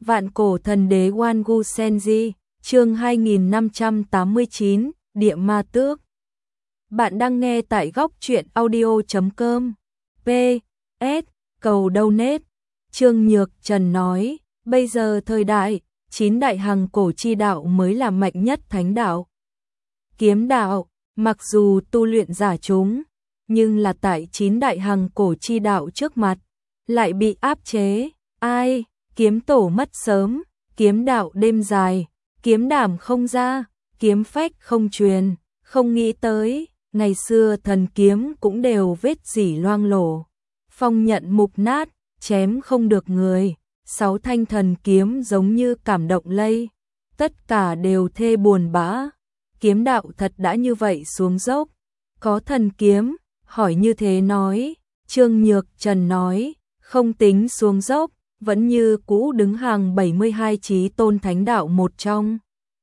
Vạn cổ thần đế Wangu Senji, chương 2589, Địa Ma Tước. Bạn đang nghe tại góc truyện audio.com. PS, cầu donate. Trương Nhược Trần nói, bây giờ thời đại, 9 đại hằng cổ chi đạo mới là mạnh nhất thánh đạo. Kiếm đạo, mặc dù tu luyện giả chúng, nhưng là tại 9 đại hằng cổ chi đạo trước mặt, lại bị áp chế. Ai? Kiếm tổ mất sớm, kiếm đạo đêm dài, kiếm đảm không ra, kiếm phách không truyền, không nghĩ tới, ngày xưa thần kiếm cũng đều vết dỉ loang lổ, phong nhận mục nát, chém không được người, 6 thanh thần kiếm giống như cảm động lây, tất cả đều thê buồn bã, kiếm đạo thật đã như vậy xuống dốc, có thần kiếm, hỏi như thế nói, Trương Nhược Trần nói, không tính xuống dốc, vẫn như cũ đứng hàng 72 chí tôn thánh đạo một trong.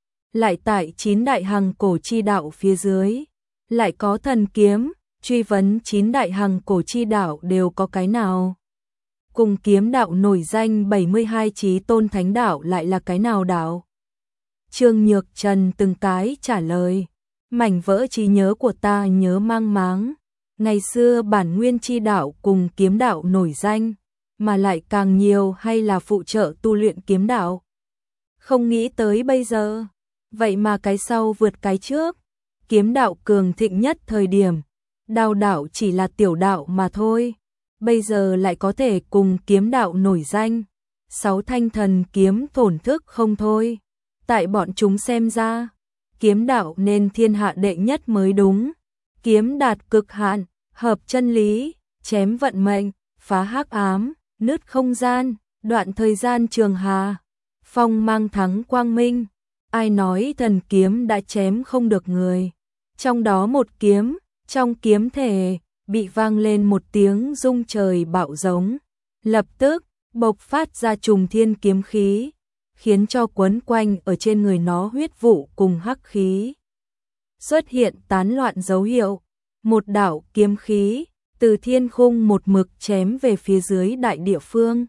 Lại tại 9 đại hằng cổ chi đạo phía dưới, lại có thần kiếm, truy vấn 9 đại hằng cổ chi đạo đều có cái nào. Cùng kiếm đạo nổi danh 72 chí tôn thánh đạo lại là cái nào đạo? Trương Nhược Trần từng cái trả lời, mảnh vỡ trí nhớ của ta nhớ mang máng, ngày xưa bản nguyên chi đạo cùng kiếm đạo nổi danh, mà lại càng nhiều hay là phụ trợ tu luyện kiếm đạo. Không nghĩ tới bây giờ, vậy mà cái sau vượt cái trước, kiếm đạo cường thịnh nhất thời điểm, đao đạo chỉ là tiểu đạo mà thôi, bây giờ lại có thể cùng kiếm đạo nổi danh, 6 thanh thần kiếm thổn thức không thôi, tại bọn chúng xem ra, kiếm đạo nên thiên hạ đệ nhất mới đúng, kiếm đạt cực hạn, hợp chân lý, chém vận mệnh, phá hắc ám, nứt không gian, đoạn thời gian trường hà, phong mang thắng quang minh, ai nói thần kiếm đã chém không được người, trong đó một kiếm, trong kiếm thể, bị vang lên một tiếng rung trời bạo giống, lập tức, bộc phát ra trùng thiên kiếm khí, khiến cho quấn quanh ở trên người nó huyết vụ cùng hắc khí. Xuất hiện tán loạn dấu hiệu, một đạo kiếm khí, từ thiên khung một mực chém về phía dưới đại địa phương.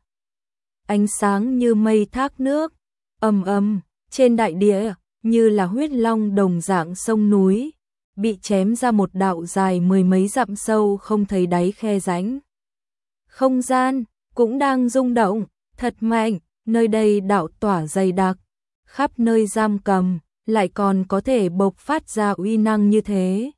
Ánh sáng như mây thác nước, ầm ầm, trên đại địa, như là huyết long đồng dạng sông núi, bị chém ra một đạo dài mười mấy dặm sâu không thấy đáy khe rãnh. Không gian, cũng đang rung động, thật mạnh, nơi đây đạo tỏa dày đặc, khắp nơi giam cầm, lại còn có thể bộc phát ra uy năng như thế.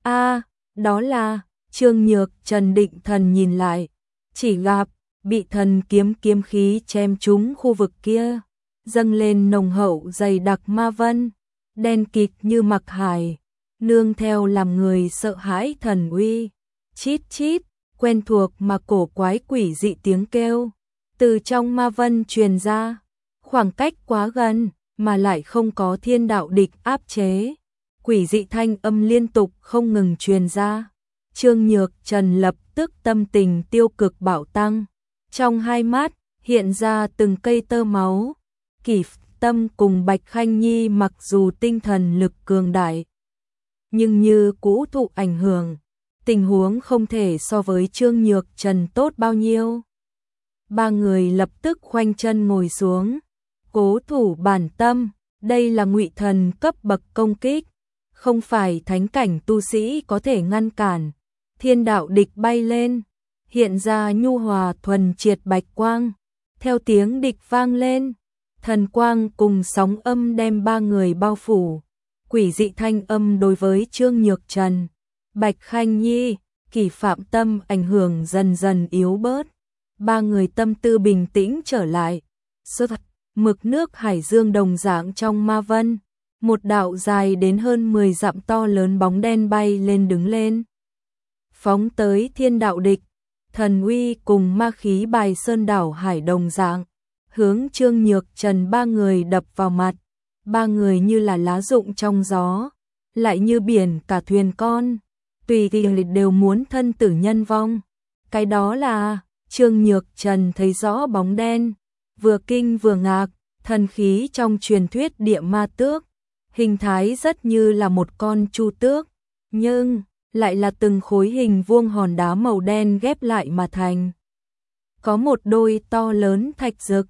Đó là... Trương Nhược Trần định thần nhìn lại, chỉ gặp, bị thần kiếm khí chém trúng khu vực kia, dâng lên nồng hậu dày đặc ma vân, đen kịt như mặc hải, nương theo làm người sợ hãi thần uy, chít chít, quen thuộc mà cổ quái quỷ dị tiếng kêu, từ trong ma vân truyền ra, khoảng cách quá gần, mà lại không có thiên đạo địch áp chế, quỷ dị thanh âm liên tục không ngừng truyền ra. Trương Nhược Trần lập tức tâm tình tiêu cực bạo tăng, trong hai mắt hiện ra từng cây tơ máu. Kỷ Tâm cùng Bạch Khanh Nhi mặc dù tinh thần lực cường đại, nhưng như cũ thụ ảnh hưởng, tình huống không thể so với Trương Nhược Trần tốt bao nhiêu. Ba người lập tức khoanh chân ngồi xuống, cố thủ bản tâm, đây là ngụy thần cấp bậc công kích, không phải thánh cảnh tu sĩ có thể ngăn cản. Thiên đạo địch bay lên, hiện ra nhu hòa thuần triệt bạch quang, theo tiếng địch vang lên, thần quang cùng sóng âm đem ba người bao phủ, quỷ dị thanh âm đối với Trương Nhược Trần, Bạch Khanh Nhi, Kỷ Phạm Tâm ảnh hưởng dần dần yếu bớt, ba người tâm tư bình tĩnh trở lại, mực nước hải dương đồng dạng trong ma vân, một đạo dài đến hơn 10 dặm to lớn bóng đen bay lên đứng lên. Phóng tới thiên đạo địch, thần uy cùng ma khí bài sơn đảo hải đồng dạng, hướng Trương Nhược Trần ba người đập vào mặt, ba người như là lá rụng trong gió, lại như biển cả thuyền con, tùy tiện đều muốn thân tử nhân vong. Cái đó là, Trương Nhược Trần thấy rõ bóng đen, vừa kinh vừa ngạc, thần khí trong truyền thuyết địa ma tước, hình thái rất như là một con chu tước, nhưng lại là từng khối hình vuông hòn đá màu đen ghép lại mà thành. Có một đôi to lớn thạch rực,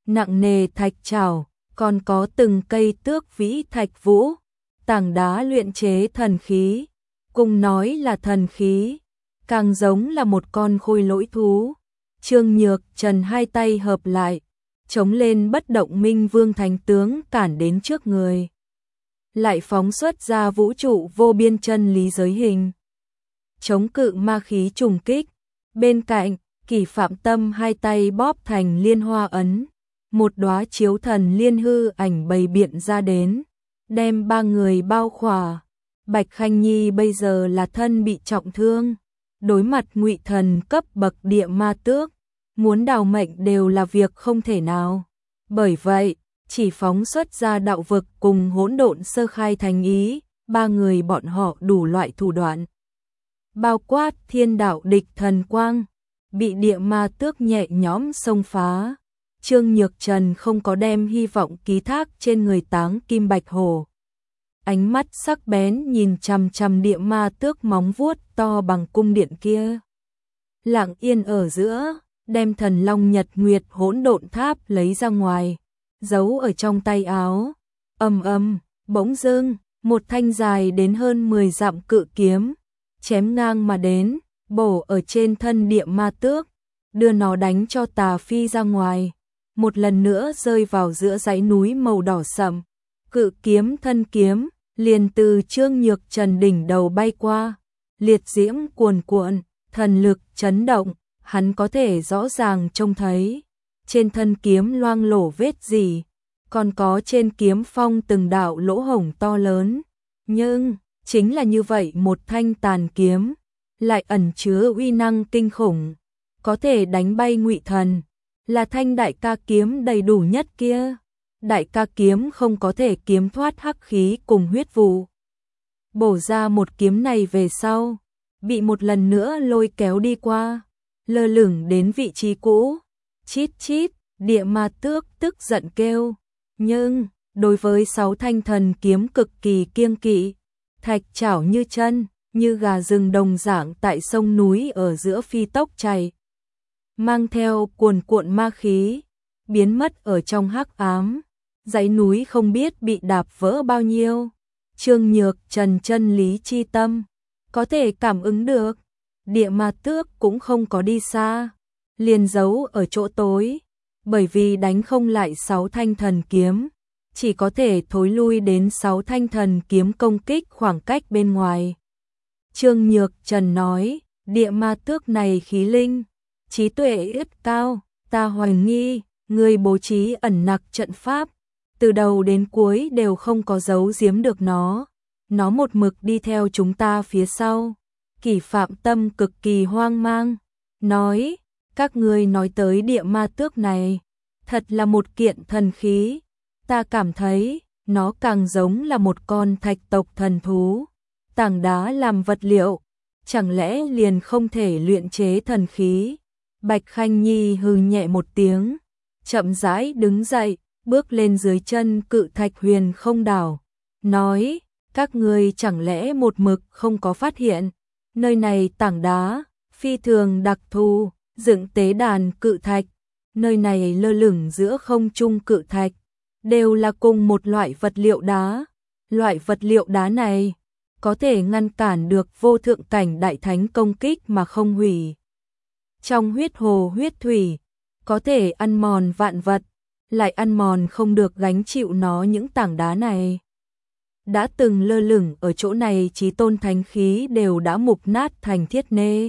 nặng nề thạch trảo, còn có từng cây tước vĩ thạch vũ, tảng đá luyện chế thần khí, cùng nói là thần khí, càng giống là một con khôi lỗi thú. Trương Nhược Trần hai tay hợp lại, chống lên bất động Minh Vương Thánh Tướng cản đến trước người. Lại phóng xuất ra vũ trụ vô biên chân lý giới hình. Chống cự ma khí trùng kích. Bên cạnh, Kỷ Phạm Tâm hai tay bóp thành liên hoa ấn. Một đóa chiếu thần liên hư ảnh bày biện ra đến, đem ba người bao khỏa. Bạch Khanh Nhi bây giờ là thân bị trọng thương, đối mặt ngụy thần cấp bậc địa ma tước, muốn đào mệnh đều là việc không thể nào. Bởi vậy, chỉ phóng xuất ra đạo vực cùng hỗn độn sơ khai thành ý, ba người bọn họ đủ loại thủ đoạn. Bao quát thiên đạo địch thần quang, bị địa ma tước nhẹ nhõm xông phá. Trương Nhược Trần không có đem hy vọng ký thác trên người Táng Kim Bạch Hổ. Ánh mắt sắc bén nhìn chằm chằm địa ma tước móng vuốt to bằng cung điện kia. Lặng yên ở giữa, đem Thần Long Nhật Nguyệt hỗn độn tháp lấy ra ngoài, giấu ở trong tay áo. Bỗng dưng, một thanh dài đến hơn 10 dặm cự kiếm, chém ngang mà đến, bổ ở trên thân địa ma tước, đưa nó đánh cho tà phi ra ngoài. Một lần nữa rơi vào giữa dãy núi màu đỏ sậm. Cự kiếm thân kiếm, liền từ Trương Nhược Trần đỉnh đầu bay qua. Liệt diễm cuồn cuộn, thần lực chấn động, hắn có thể rõ ràng trông thấy. Trên thân kiếm loang lổ vết gì, còn có trên kiếm phong từng đạo lỗ hổng to lớn. Nhưng, chính là như vậy một thanh tàn kiếm, lại ẩn chứa uy năng kinh khủng, có thể đánh bay ngụy thần. Là thanh đại ca kiếm đầy đủ nhất kia. Đại ca kiếm không có thể kiếm thoát hắc khí cùng huyết vụ. Bổ ra một kiếm này về sau, bị một lần nữa lôi kéo đi qua, lơ lửng đến vị trí cũ. Chít chít, địa ma tước tức giận kêu. Nhưng, đối với 6 thanh thần kiếm cực kỳ kiêng kỵ, thạch chảo như chân, như gà rừng đồng dạng tại sông núi ở giữa phi tốc chảy, mang theo cuồn cuộn ma khí, biến mất ở trong hắc ám. Dãy núi không biết bị đạp vỡ bao nhiêu. Trương Nhược Trần chân lý chi tâm, có thể cảm ứng được. Địa ma tước cũng không có đi xa, liền giấu ở chỗ tối. Bởi vì đánh không lại 6 thanh thần kiếm, chỉ có thể thối lui đến 6 thanh thần kiếm công kích khoảng cách bên ngoài. Trương Nhược Trần nói, địa ma tước này khí linh, trí tuệ ít cao, ta hoài nghi, người bố trí ẩn nặc trận pháp, từ đầu đến cuối đều không có giấu giếm được nó một mực đi theo chúng ta phía sau. Kỷ Phạm Tâm cực kỳ hoang mang, nói, các ngươi nói tới địa ma tước này, thật là một kiện thần khí, ta cảm thấy, nó càng giống là một con thạch tộc thần thú, tảng đá làm vật liệu, chẳng lẽ liền không thể luyện chế thần khí. Bạch Khanh Nhi hừ nhẹ một tiếng, chậm rãi đứng dậy, bước lên dưới chân cự thạch huyền không đảo, nói, các ngươi chẳng lẽ một mực không có phát hiện, nơi này tảng đá, phi thường đặc thù, dựng tế đàn cự thạch, nơi này lơ lửng giữa không trung cự thạch, đều là cùng một loại vật liệu đá. Loại vật liệu đá này, có thể ngăn cản được vô thượng cảnh đại thánh công kích mà không hủy. Trong huyết hồ huyết thủy, có thể ăn mòn vạn vật, lại ăn mòn không được gánh chịu nó những tảng đá này. Đã từng lơ lửng ở chỗ này chí tôn thánh khí đều đã mục nát thành thiết nê.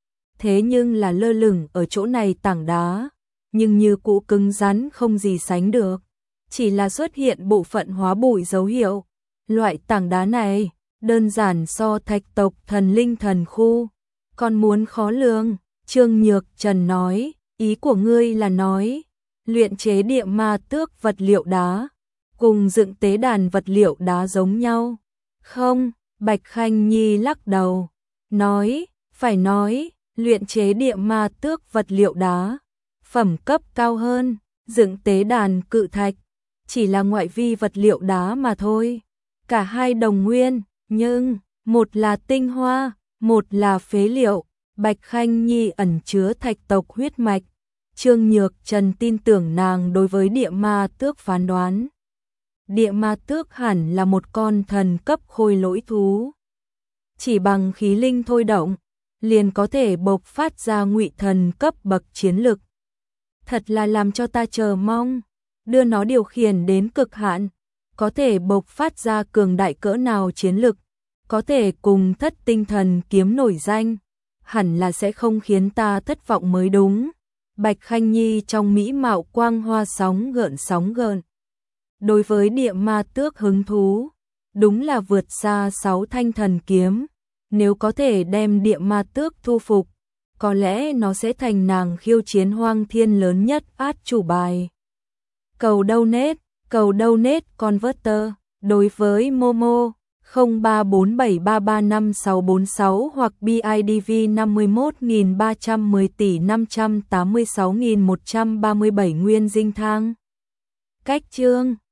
Thế nhưng là lơ lửng ở chỗ này tảng đá, nhưng như cũ cứng rắn không gì sánh được. Chỉ là xuất hiện bộ phận hóa bụi dấu hiệu. Loại tảng đá này, đơn giản so thạch tộc thần linh thần khu, còn muốn khó lường. Trương Nhược Trần nói, ý của ngươi là nói, luyện chế địa ma tước vật liệu đá, cùng dựng tế đàn vật liệu đá giống nhau. Không, Bạch Khanh Nhi lắc đầu, nói, phải nói, luyện chế địa ma tước vật liệu đá, phẩm cấp cao hơn, dựng tế đàn cự thạch, chỉ là ngoại vi vật liệu đá mà thôi. Cả hai đồng nguyên, nhưng, một là tinh hoa, một là phế liệu. Bạch Khanh Nhi ẩn chứa thạch tộc huyết mạch, Trương Nhược Trần tin tưởng nàng đối với địa ma tước phán đoán. Địa ma tước hẳn là một con thần cấp khôi lỗi thú. Chỉ bằng khí linh thôi động, liền có thể bộc phát ra ngụy thần cấp bậc chiến lực. Thật là làm cho ta chờ mong, đưa nó điều khiển đến cực hạn, có thể bộc phát ra cường đại cỡ nào chiến lực, có thể cùng Thất Tinh Thần kiếm nổi danh, hẳn là sẽ không khiến ta thất vọng mới đúng. Bạch Khanh Nhi trong mỹ mạo quang hoa sóng gợn. Đối với địa ma tước hứng thú, đúng là vượt xa 6 thanh thần kiếm, nếu có thể đem địa ma tước thu phục, có lẽ nó sẽ thành nàng khiêu chiến hoang thiên lớn nhất át chủ bài. Cầu donate converter, đối với Momo 0347335646 hoặc BIDV 51310 tỷ 586.137 nguyên dinh thang. Cách chương